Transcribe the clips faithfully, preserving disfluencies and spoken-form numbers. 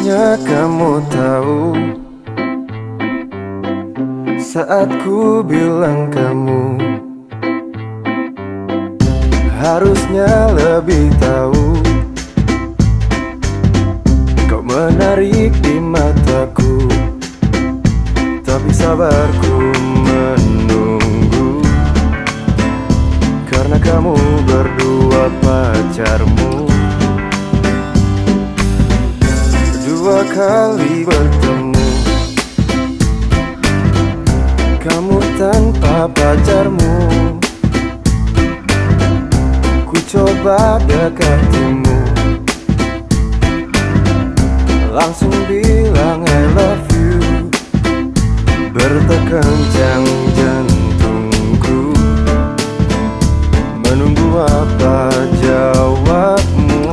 Harusnya kamu tahu saat ku bilang kamu. Harusnya lebih tahu kau menarik di mataku. Tapi sabarku menunggu, karena kamu berdua pacarmu. Dua kali bertemu, kamu tanpa pacarmu. Ku coba dekatimu, langsung bilang I love you. Bertekencang jantungku, menunggu apa jawabmu.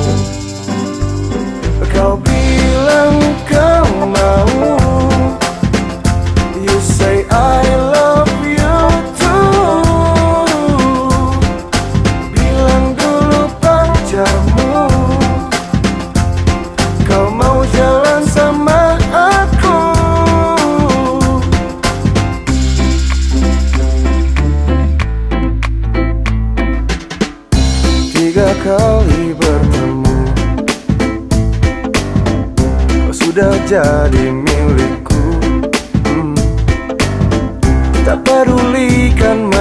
Kau bilang kau mau, you say I love you too. Bilang dulu pacarmu, kau mau jalan sama aku. Tiga kali bertemu, kau sudah jadi milikku. hmm. Tak pedulikan